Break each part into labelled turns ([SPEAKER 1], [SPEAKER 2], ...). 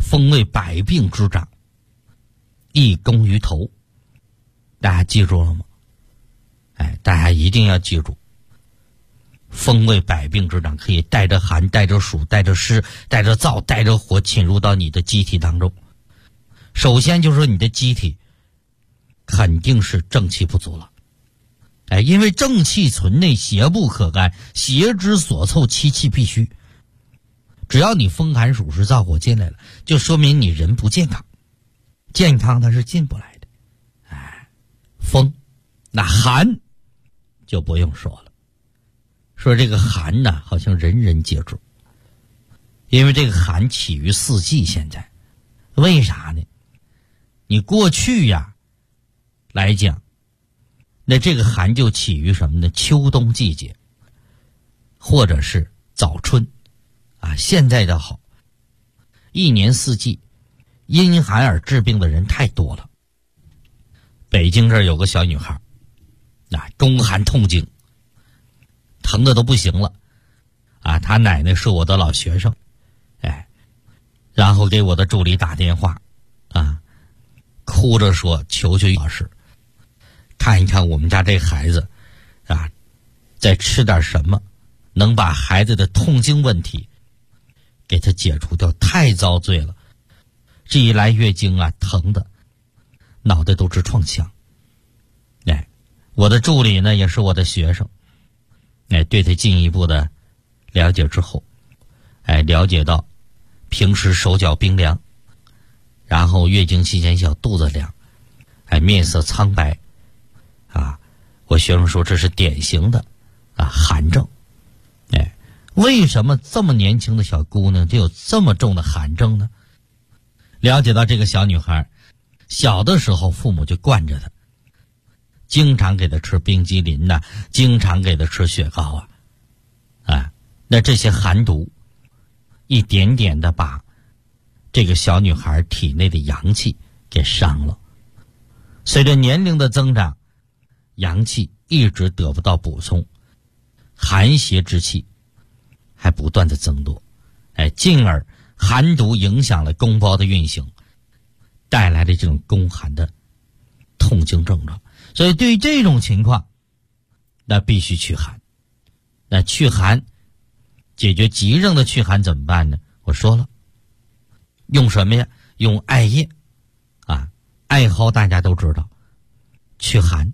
[SPEAKER 1] 风为百病之长，易攻于头。大家记住了吗？大家一定要记住，风为百病之长，可以带着寒、带着暑、带着湿、带着燥、带着火侵入到你的机体当中。首先就是你的机体肯定是正气不足了。因为正气存内，邪不可干，邪之所凑，其气必虚。只要你风寒暑湿燥火进来了，就说明你人不健康，健康它是进不来的。风，那寒就不用说了。说这个寒呢，好像人人皆知，因为这个寒起于四季。现在为啥呢？你过去呀来讲，那这个寒就起于什么呢？秋冬季节，或者是早春现在的好，一年四季因寒而治病的人太多了。北京这儿有个小女孩宫寒痛经，疼的都不行了她奶奶是我的老学生，然后给我的助理打电话哭着说求求老师看一看我们家这孩子再吃点什么能把孩子的痛经问题给他解除掉，太遭罪了。这一来月经疼的脑袋都直撞墙。我的助理呢也是我的学生，对他进一步的了解之后，了解到平时手脚冰凉，然后月经期间小肚子凉，面色苍白我学生说这是典型的寒症。为什么这么年轻的小姑娘就有这么重的寒症呢？了解到这个小女孩小的时候父母就惯着她，经常给她吃冰激凌经常给她吃雪糕那这些寒毒一点点的把这个小女孩体内的阳气给伤了。随着年龄的增长，阳气一直得不到补充，寒邪之气还不断的增多，进而寒毒影响了宫包的运行，带来的这种宫寒的痛经症状。所以对于这种情况，那必须祛寒。那祛寒解决急症的祛寒怎么办呢？我说了，用什么呀？用艾叶艾蒿大家都知道，祛寒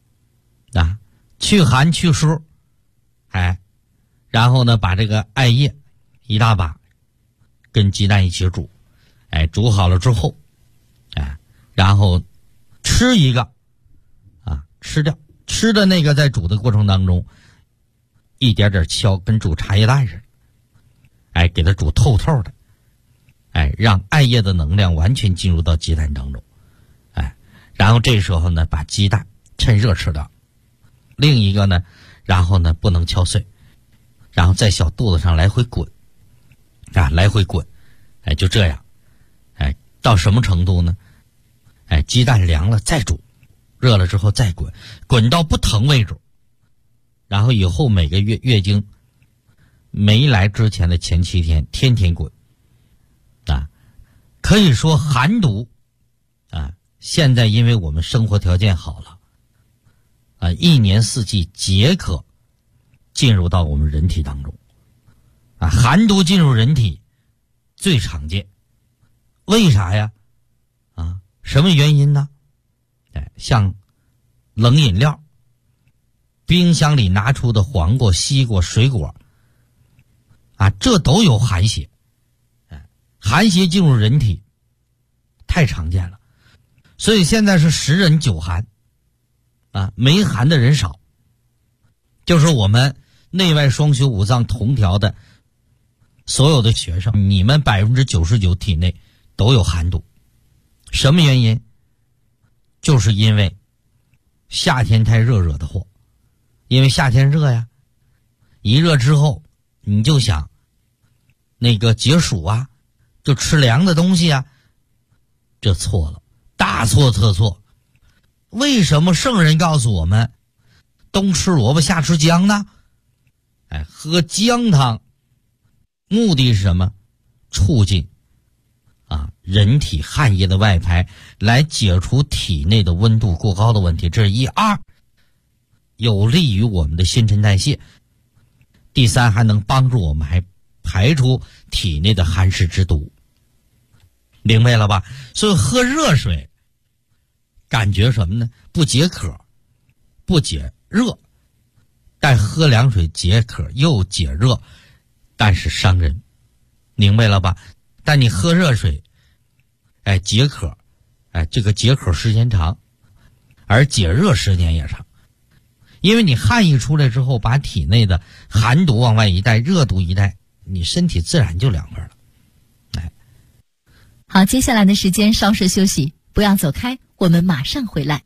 [SPEAKER 1] 祛寒祛湿。然后呢把这个艾叶一大把跟鸡蛋一起煮，煮好了之后然后吃一个吃掉，吃的那个在煮的过程当中一点点敲，跟煮茶叶蛋似的，给它煮透透的，让艾叶的能量完全进入到鸡蛋当中，然后这时候呢把鸡蛋趁热吃掉，另一个呢然后呢不能敲碎，然后在小肚子上来回滚来回滚，就这样，到什么程度呢？鸡蛋凉了再煮，热了之后再滚，滚到不疼为止。然后以后每个月经没来之前的前7天，天天滚可以说寒毒现在因为我们生活条件好了一年四季皆可进入到我们人体当中寒毒进入人体最常见。为啥呀？什么原因呢？像冷饮料，冰箱里拿出的黄瓜、西瓜、水果这都有寒邪。寒邪进入人体太常见了，所以现在是10人9寒没寒的人少。就是我们内外双修五脏同调的所有的学生，你们99%体内都有寒毒。什么原因？就是因为夏天太热的祸。因为夏天热呀，一热之后你就想那个解暑就吃凉的东西这错了，大错特错。为什么圣人告诉我们冬吃萝卜夏吃姜呢？喝姜汤目的是什么？促进人体汗液的外排，来解除体内的温度过高的问题，这是一。二，有利于我们的新陈代谢。第三，还能帮助我们还排出体内的寒湿之毒。明白了吧？所以喝热水感觉什么呢？不解渴，不解热，但喝凉水解渴又解热，但是伤人。明白了吧？但你喝热水解渴，这个解渴时间长，而解热时间也长。因为你汗一出来之后，把体内的寒毒往外一带，热毒一带，你身体自然就凉快了。
[SPEAKER 2] 好，接下来的时间稍事休息，不要走开，我们马上回来。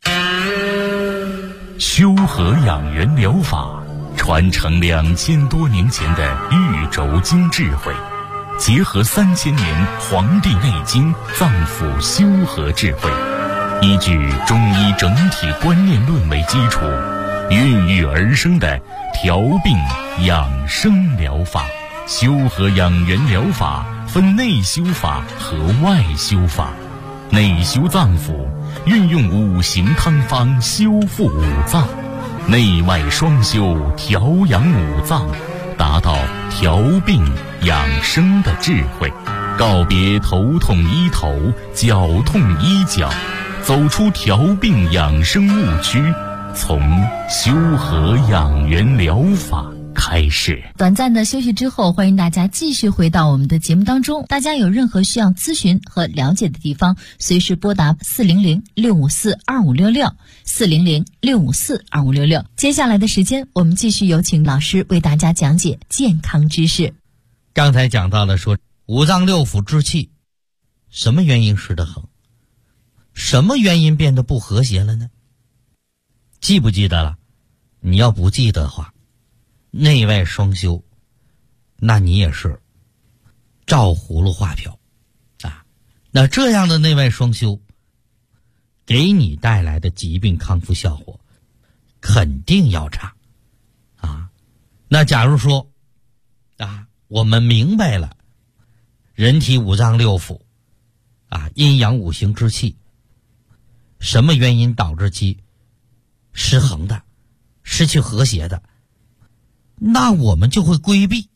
[SPEAKER 3] 修和养元疗法传承2000多年前的玉轴经智慧，结合3000年《黄帝内经》脏腑修和智慧，依据中医整体观念论为基础，孕育而生的调病养生疗法。修和养元疗法分内修法和外修法。内修脏腑，运用5行汤方修复五脏；内外双修，调养五脏，达到调病养生的智慧。告别头痛医头，脚痛医脚，走出调病养生误区，从修和养元疗法开始。
[SPEAKER 2] 短暂的休息之后，欢迎大家继续回到我们的节目当中。大家有任何需要咨询和了解的地方，随时拨打400-654-2566 400-654-2566。接下来的时间，我们继续有请老师为大家讲解健康知识。
[SPEAKER 1] 刚才讲到了说五脏六腑之气，什么原因失得很？什么原因变得不和谐了呢？记不记得了？你要不记得的话，内外双修，那你也是照葫芦画瓢啊。那这样的内外双修给你带来的疾病康复效果肯定要差啊。那假如说我们明白了人体五脏六腑阴阳五行之气什么原因导致其失衡的，失去和谐的，那我们就会规避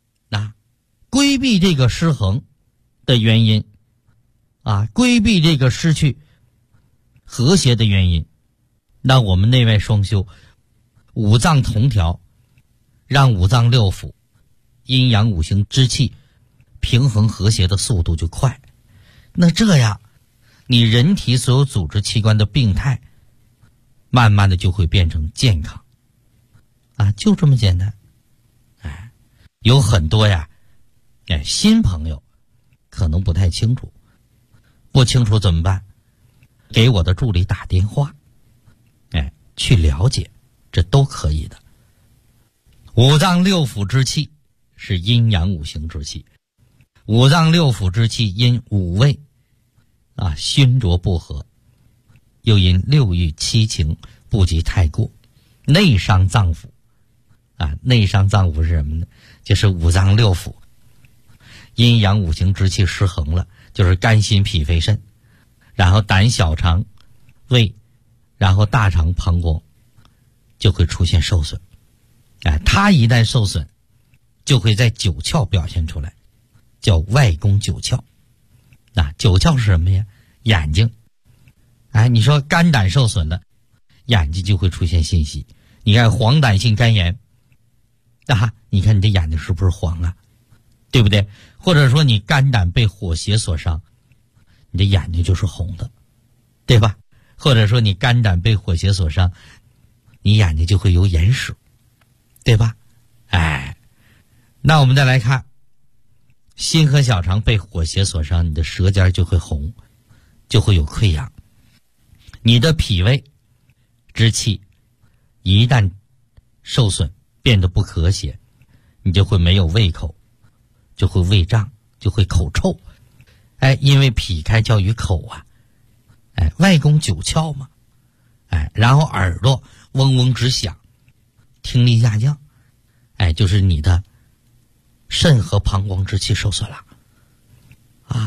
[SPEAKER 1] 这个失衡的原因规避这个失去和谐的原因。那我们内外双修，五脏同调，让五脏六腑阴阳五行之气平衡和谐的速度就快。那这样你人体所有组织器官的病态慢慢的就会变成健康就这么简单。有很多新朋友可能不太清楚，不清楚怎么办？给我的助理打电话去了解，这都可以的。五脏六腑之气是阴阳五行之气，五脏六腑之气因五味熏浊不和，又因六欲七情不及太过，内伤脏腑内伤脏腑是什么呢？就是五脏六腑阴阳五行之气失衡了，就是肝心脾肺肾，然后胆小肠胃，然后大肠膀胱就会出现受损。它一旦受损就会在九窍表现出来，叫外攻九窍。九窍是什么呀？眼睛。你说肝胆受损了，眼睛就会出现信息。你看黄疸性肝炎你看你的眼睛是不是黄对不对？或者说你肝胆被火邪所伤，你的眼睛就是红的，对吧？或者说你肝胆被火邪所伤，你眼睛就会有眼屎，对吧？那我们再来看心和小肠被火邪所伤，你的舌尖就会红，就会有溃疡。你的脾胃之气一旦受损变得不和谐，你就会没有胃口，就会胃胀，就会口臭。因为脾开窍于口外攻九窍嘛。然后耳朵嗡嗡直响，听力下降，就是你的肾和膀胱之气受损了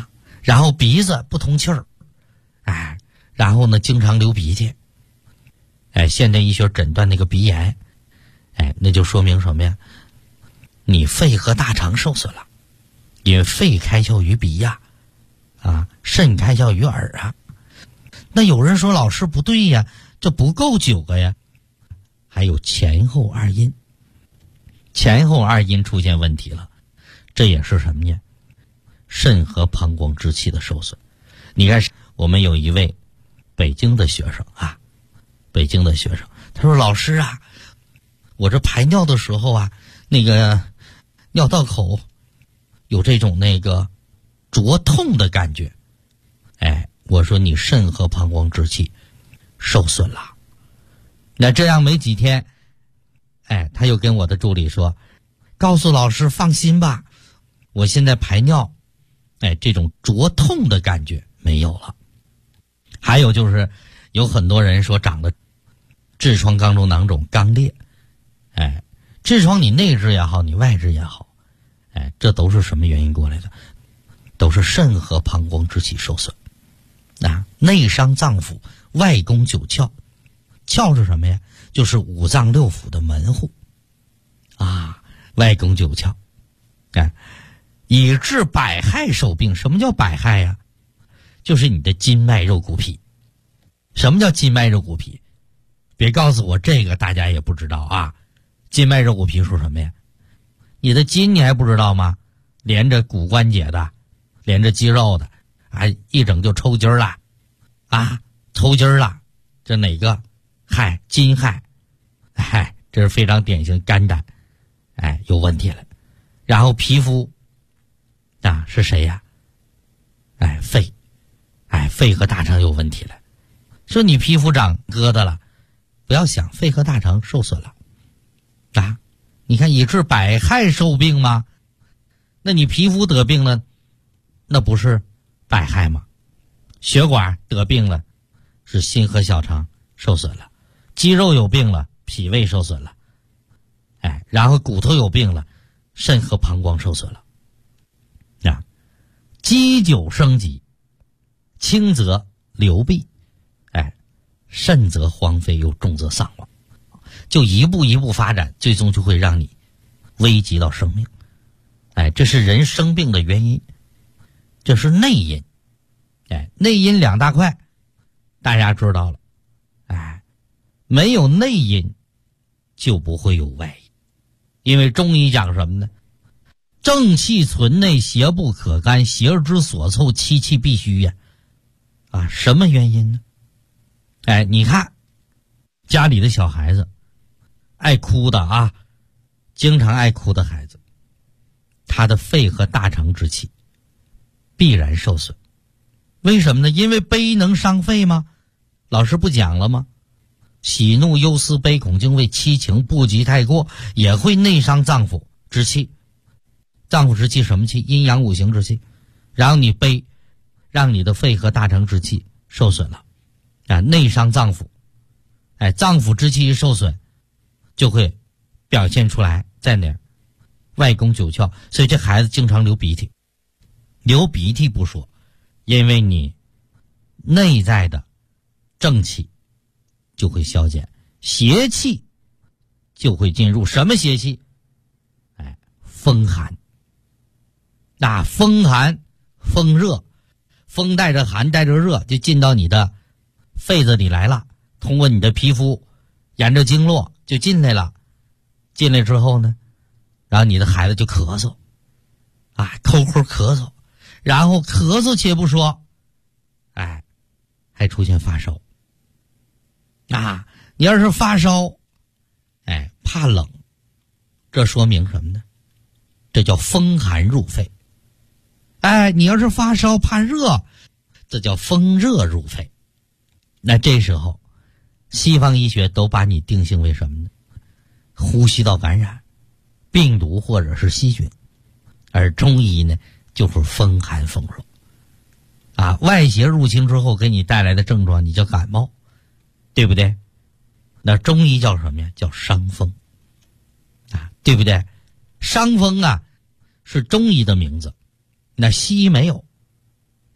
[SPEAKER 1] 然后鼻子不通气儿，哎，然后呢经常流鼻涕，哎，现代医学诊断那个鼻炎，哎，那就说明什么呀？你肺和大肠受损了，因为肺开窍于鼻呀，啊，肾开窍于耳啊。那有人说老师不对呀，这不够9个呀，还有前后2阴，前后2阴出现问题了，这也是什么呢？肾和膀胱之气的受损。你看我们有一位北京的学生啊，北京的学生，他说老师啊，我这排尿的时候啊，那个尿道口有这种那个灼痛的感觉。哎，我说你肾和膀胱之气受损了。那这样没几天，哎，他又跟我的助理说，告诉老师放心吧，我现在排尿，哎，这种灼痛的感觉没有了。还有就是有很多人说长了痔疮肛中囊肿肛裂，哎，痔疮你内痔也好，你外痔也好，哎，这都是什么原因过来的？都是肾和膀胱之气受损。啊，内伤脏腑，外攻9窍，窍是什么呀？就是5脏6腑的门户啊，外攻9窍，哎，以致百害受病。什么叫百害呀？就是你的筋脉肉骨皮。什么叫筋脉肉骨皮？别告诉我这个大家也不知道啊。筋脉肉骨皮说什么呀？你的筋你还不知道吗？连着骨关节的，连着肌肉的啊，一整就抽筋了啊，抽筋了，这哪个害？筋害。哎，这是非常典型肝胆哎有问题了。然后皮肤啊是谁呀？哎，肺。哎，肺和大肠有问题了。说你皮肤长疙瘩了，不要想，肺和大肠受损了啊！你看以致百害受病吗？那你皮肤得病了，那不是百害吗？血管得病了，是心和小肠受损了；肌肉有病了，脾胃受损了；哎，然后骨头有病了，肾和膀胱受损了。啊，积久生疾，轻则流弊，哎，甚则荒废，又重则丧亡，就一步一步发展，最终就会让你危及到生命。哎，这是人生病的原因，这是内因。哎，内因2大块，大家知道了。哎，没有内因就不会有外因，因为中医讲什么呢？正气存内，邪不可干，邪之所凑，其气必虚呀。啊，什么原因呢？哎，你看家里的小孩子爱哭的啊，经常爱哭的孩子，他的肺和大肠之气必然受损。为什么呢？因为悲能伤肺吗？老师不讲了吗？喜怒忧思悲恐惊畏七情不及太过，也会内伤脏腑之气。脏腑之气什么气？阴阳五行之气。然后你悲，让你的肺和大肠之气受损了啊，内伤脏腑。哎，脏腑之气一受损，就会表现出来在哪儿？外攻9窍。所以这孩子经常流鼻涕。流鼻涕不说，因为你内在的正气就会消减，邪气就会进入。什么邪气？哎，风寒。那风寒风热，风带着寒带着热就进到你的肺子里来了，通过你的皮肤沿着经络就进来了。进来之后呢，然后你的孩子就咳嗽啊，抠抠咳嗽，然后咳嗽且不说，哎，还出现发烧啊。你要是发烧，哎，怕冷，这说明什么呢？这叫风寒入肺。哎，你要是发烧怕热，这叫风热入肺。那这时候西方医学都把你定性为什么呢？呼吸道感染，病毒或者是细菌。而中医呢，就是风寒风热啊，外邪入侵之后给你带来的症状，你叫感冒，对不对？那中医叫什么呀？叫伤风啊，对不对？伤风啊是中医的名字，那西医没有。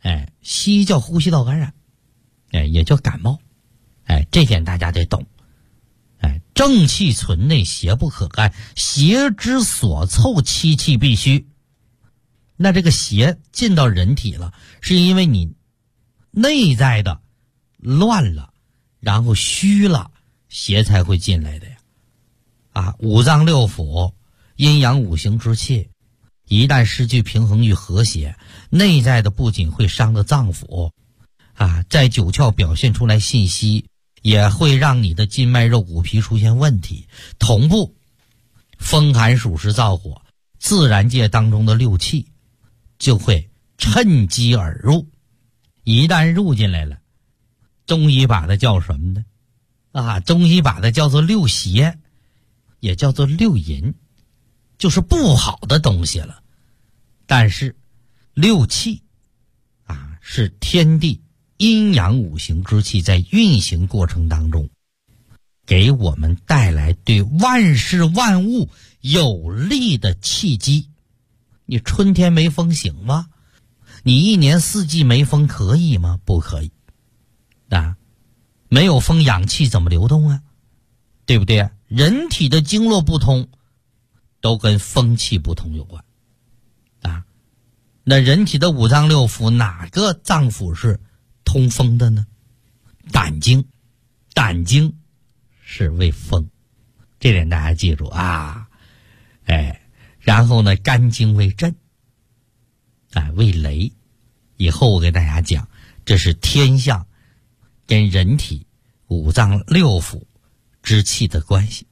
[SPEAKER 1] 西医叫呼吸道感染，也叫感冒，这点大家得懂。正气存内，邪不可干，邪之所凑，气气必虚。那这个邪进到人体了，是因为你内在的乱了，然后虚了，邪才会进来的呀。五脏六腑、阴阳五行之气，一旦失去平衡与和谐，内在的不仅会伤了脏腑，在九窍表现出来信息，也会让你的筋脉肉骨皮出现问题。同步，风寒暑湿燥火，自然界当中的六气就会趁机而入。一旦入进来了，中医把它叫什么呢？中医把它叫做六邪，也叫做六淫，就是不好的东西了。但是六气是天地阴阳五行之气在运行过程当中给我们带来对万事万物有利的契机。你春天没风行吗？你一年四季没风可以吗？不可以。没有风，氧气怎么流动啊？对不对？人体的经络不通都跟风气不通有关。那人体的五脏六腑哪个脏腑是通风的呢？胆经，胆经是为风，这点大家记住啊。然后呢，肝经为震，为雷。以后我给大家讲，这是天象跟人体五脏六腑之气的关系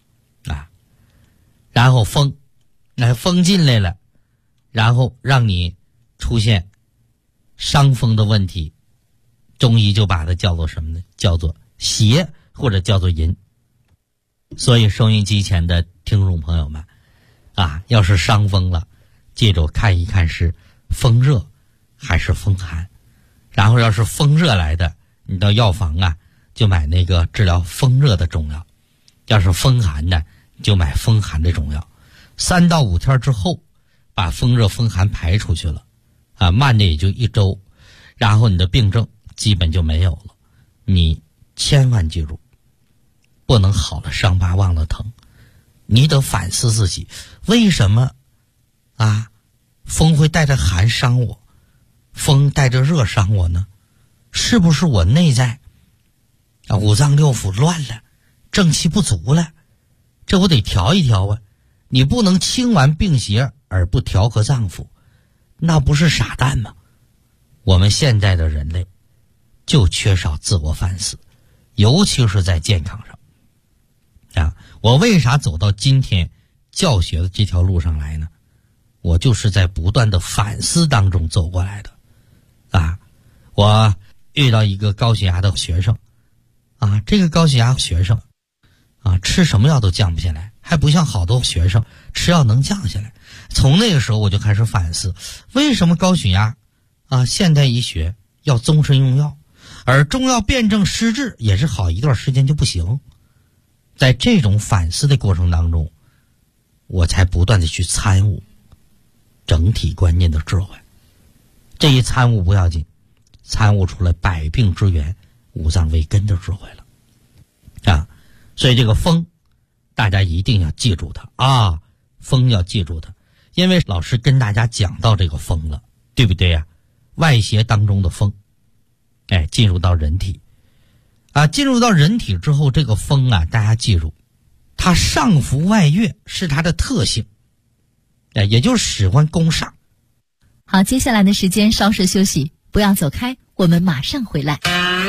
[SPEAKER 1] 然后风，风进来了，然后让你出现伤风的问题，中医就把它叫做什么呢？叫做邪，或者叫做淫。所以收音机前的听众朋友们要是伤风了，记住看一看是风热还是风寒。然后要是风热来的，你到药房就买那个治疗风热的中药。要是风寒的，就买风寒的中药。3到5天之后，把风热风寒排出去了慢的也就1周，然后你的病症基本就没有了。你千万记住，不能好了伤疤忘了疼。你得反思自己，为什么风会带着寒伤我，风带着热伤我呢？是不是我内在五脏六腑乱了，正气不足了？这我得调一调你不能清完病邪而不调和脏腑，那不是傻蛋吗？我们现在的人类就缺少自我反思，尤其是在健康上我为啥走到今天教学的这条路上来呢？我就是在不断的反思当中走过来的我遇到一个高血压的学生这个高血压学生吃什么药都降不下来，还不像好多学生吃药能降下来。从那个时候我就开始反思，为什么高血压现代医学要终身用药，而中药辨证施治也是好一段时间就不行。在这种反思的过程当中，我才不断的去参悟整体观念的智慧。这一参悟不要紧，参悟出来百病之源、五脏为根的智慧了所以这个风大家一定要记住它风要记住它，因为老师跟大家讲到这个风了，对不对呀？外邪当中的风进入到人体进入到人体之后，这个风大家记住，它上浮外越是它的特性也就是喜欢攻上。
[SPEAKER 2] 好，接下来的时间稍事休息，不要走开，我们马上回来。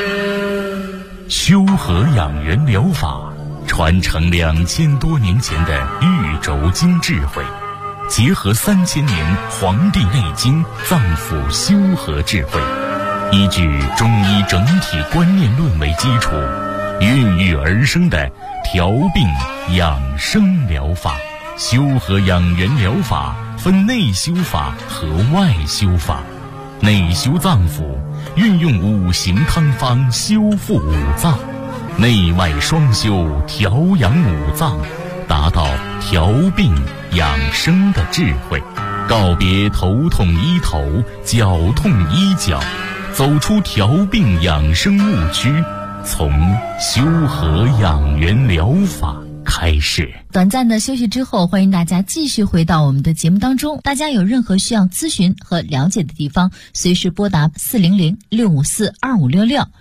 [SPEAKER 3] 修和养元疗法传承2000多年前的玉轴经智慧，结合3000年《黄帝内经》脏腑修和智慧，依据中医整体观念论为基础，孕育而生的调病养生疗法。修和养元疗法分内修法和外修法。内修脏腑，运用5行汤方修复5脏，内外双修调养5脏，达到调病养生的智慧。 告别头痛医头、脚痛医脚，走出调病养生误区，从修和养元疗法开始。
[SPEAKER 2] 短暂的休息之后，欢迎大家继续回到我们的节目当中。大家有任何需要咨询和了解的地方，随时拨打400-654-2566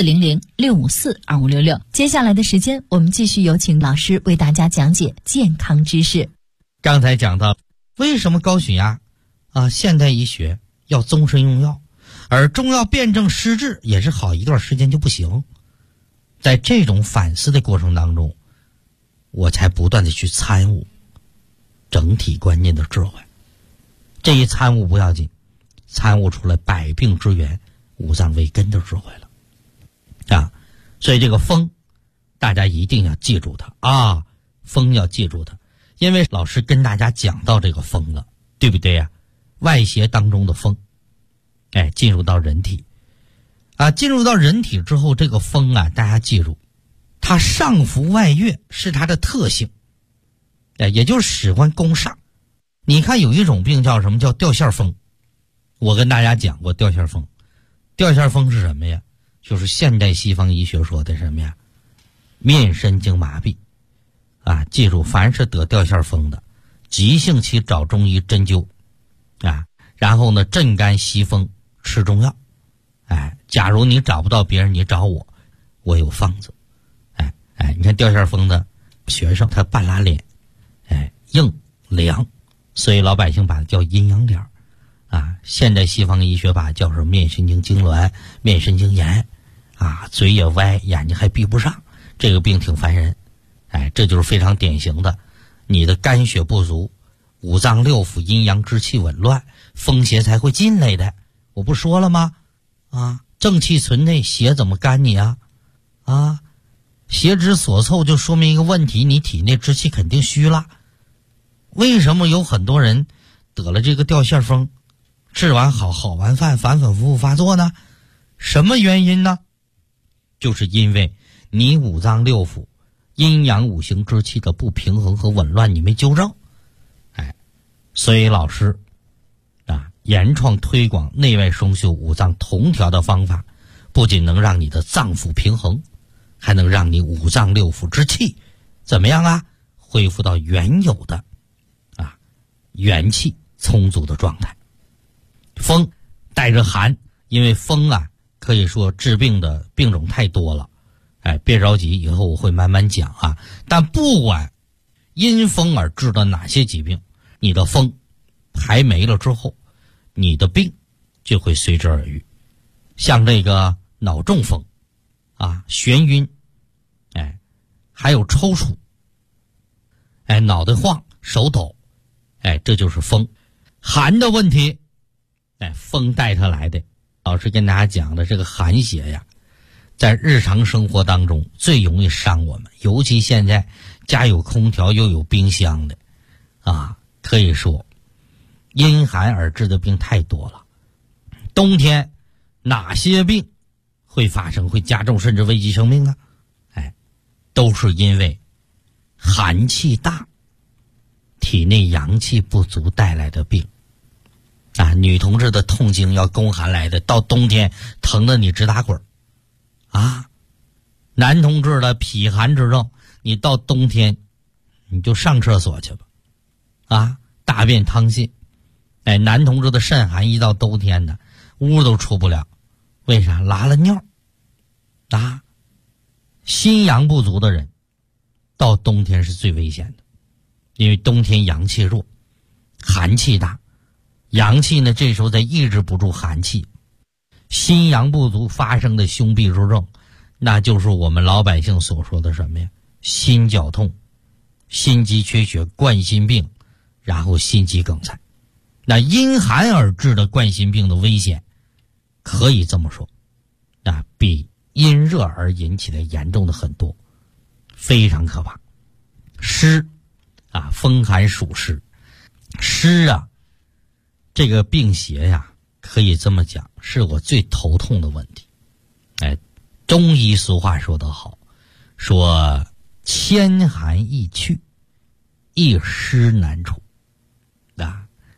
[SPEAKER 2] 400-654-2566。接下来的时间，我们继续有请老师为大家讲解健康知识。
[SPEAKER 1] 刚才讲到为什么高血压现代医学要终身用药，而中药辨证施治也是好一段时间就不行。在这种反思的过程当中，我才不断的去参悟整体观念的智慧。这一参悟不要紧，参悟出来百病之源、五脏为根的智慧了所以这个风大家一定要记住它风要记住它，因为老师跟大家讲到这个风了，对不对呀？外邪当中的风进入到人体进入到人体之后，这个风大家记住，它上浮外越是它的特性也就是喜欢攻上。你看有一种病叫什么？叫掉线风。我跟大家讲过掉线风。掉线风是什么呀？就是现代西方医学说的什么呀？面神经麻痹记住，凡是得掉线风的，急性期找中医针灸然后呢镇肝息风，吃中药假如你找不到别人，你找我，我有方子你看掉线风的学生，他半拉脸硬凉，所以老百姓把它叫阴阳脸现代西方医学把它叫什么？面神经痉挛、面神经炎嘴也歪，眼睛还闭不上，这个病挺烦人这就是非常典型的你的肝血不足，五脏六腑阴阳之气紊乱，风邪才会进来的。我不说了吗正气存内，邪怎么干你邪之所凑，就说明一个问题，你体内之气肯定虚了。为什么有很多人得了这个掉线风，治完好完饭反反复复发作呢？什么原因呢？就是因为你五脏六腑阴阳五行之气的不平衡和紊乱你没纠正所以老师原创推广内外双修、五脏同调的方法，不仅能让你的脏腑平衡，还能让你五脏六腑之气怎么样恢复到原有的元气充足的状态。风带着寒，因为风可以说治病的病种太多了别着急，以后我会慢慢讲但不管因风而治的哪些疾病，你的风排没了之后，你的病就会随之而愈。像这个脑中风眩晕还有抽搐脑袋晃手抖这就是风。寒的问题风带它来的。老师跟大家讲的这个寒邪呀，在日常生活当中最容易伤我们，尤其现在家有空调又有冰箱的可以说因寒而致的病太多了。冬天哪些病会发生，会加重甚至危及生命呢？都是因为寒气大，体内阳气不足带来的病女同志的痛经要宫寒来的，到冬天疼得你直打滚男同志的脾寒之症，你到冬天你就上厕所去吧大便溏心男同志的肾寒，一到冬天的屋都出不了，为啥？拉了尿心阳不足的人到冬天是最危险的，因为冬天阳气弱，寒气大，阳气呢这时候在抑制不住寒气，心阳不足发生的胸痹之症，那就是我们老百姓所说的什么呀？心绞痛、心肌缺血、冠心病，然后心肌梗塞。那因寒而致的冠心病的危险，可以这么说比因热而引起的严重的很多，非常可怕。湿风寒属湿，湿这个病邪呀，可以这么讲，是我最头痛的问题。中医俗话说得好，说千寒易去，一湿难除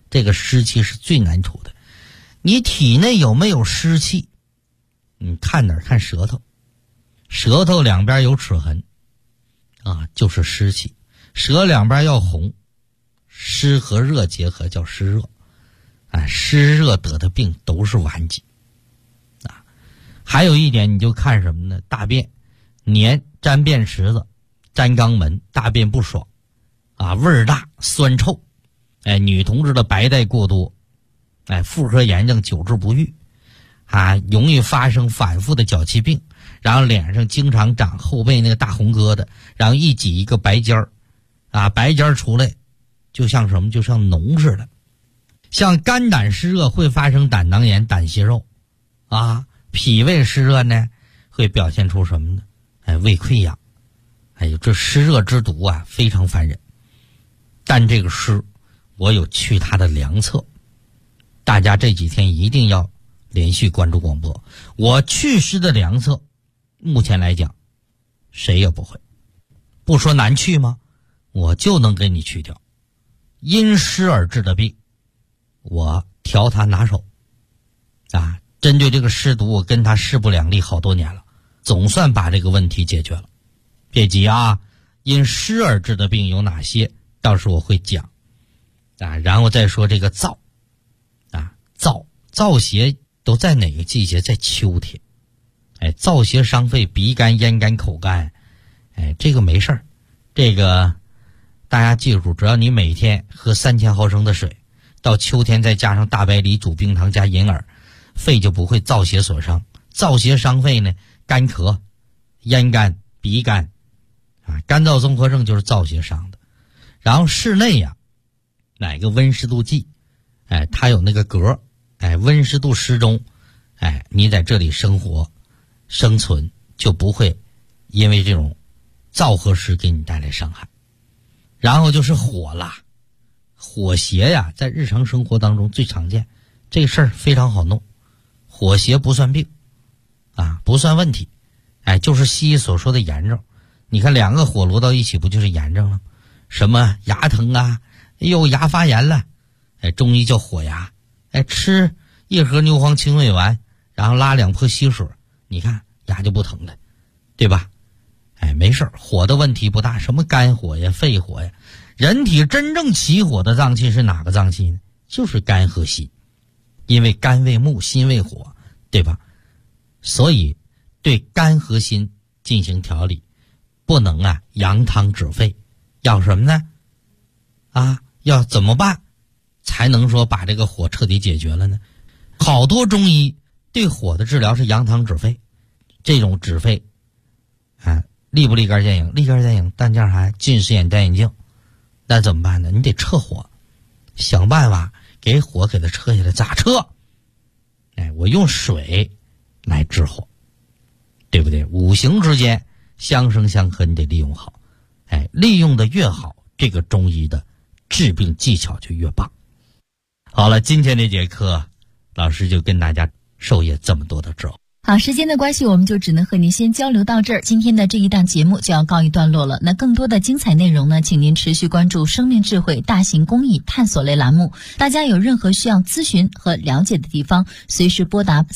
[SPEAKER 1] 这个湿气是最难除的。你体内有没有湿气？你看哪儿？看舌头，舌头两边有齿痕啊，就是湿气。舌两边要红，湿和热结合叫湿热，湿热得的病都是顽疾啊。还有一点，你就看什么呢？大便黏粘便池子，粘肛门，大便不爽啊，味儿大，酸臭。女同志的白带过多，妇科炎症久治不愈啊，容易发生反复的脚气病，然后脸上经常长后背那个大红疙瘩，然后一挤一个白尖儿啊，白尖儿出来就像什么？就像脓似的。像肝胆湿热会发生胆囊炎、胆息肉啊，脾胃湿热呢会表现出什么呢？胃溃疡。哎呦，这湿热之毒啊，非常烦人。但这个湿我有去它的良策，大家这几天一定要连续关注广播。我祛湿的良策目前来讲谁也不会，不说难去吗？我就能给你去掉。因湿而治的病我调它拿手啊，针对这个湿毒我跟他势不两立好多年了，总算把这个问题解决了。别急啊，因湿而治的病有哪些到时我会讲啊，然后再说这个燥啊，燥邪都在哪个季节？在秋天。燥邪伤肺，鼻干、咽干、口干，这个没事儿，这个大家记住，只要你每天喝3000毫升的水，到秋天再加上大白梨煮冰糖加银耳，肺就不会燥邪所伤。燥邪伤肺呢，干咳、咽干、鼻干啊，干燥综合症就是燥邪伤的。然后室内呀，哪个温湿度计，它有那个格，温湿度适中，你在这里生活生存就不会因为这种燥和湿给你带来伤害。然后就是火啦，火邪呀，在日常生活当中最常见，这个事儿非常好弄。火邪不算病啊，不算问题，就是西医所说的炎症。你看两个火摞到一起，不就是炎症了吗？什么牙疼啊，牙发炎了，中医叫火牙，吃1盒牛黄清胃丸，然后拉2泼稀水，你看牙就不疼了，对吧？没事，火的问题不大，什么肝火呀、肺火呀，人体真正起火的脏器是哪个脏器呢？就是肝和心，因为肝为木，心为火，对吧？所以对肝和心进行调理，不能扬汤止沸，要什么呢？要怎么办才能说把这个火彻底解决了呢？好多中医对火的治疗是扬汤止沸，这种止沸立不立竿见影？立竿见影，但这样还近视眼戴眼镜，那怎么办呢？你得撤火，想办法给火给它撤下来。咋撤？我用水来治火，对不对？五行之间相生相克，你得利用好，利用的越好，这个中医的治病技巧就越棒。好了，今天这节课老师就跟大家授业这么多的知识。
[SPEAKER 2] 好，时间的关系，我们就只能和您先交流到这儿。今天的这一档节目就要告一段落了。那更多的精彩内容呢，请您持续关注生命智慧大型公益探索类栏目。大家有任何需要咨询和了解的地方，随时拨打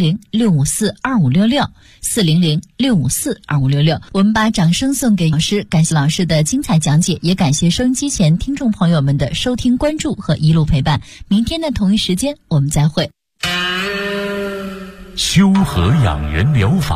[SPEAKER 2] 400-654-2566 400-654-2566。我们把掌声送给老师，感谢老师的精彩讲解，也感谢收音机前听众朋友们的收听关注和一路陪伴。明天的同一时间我们再会。
[SPEAKER 3] 修和养元疗法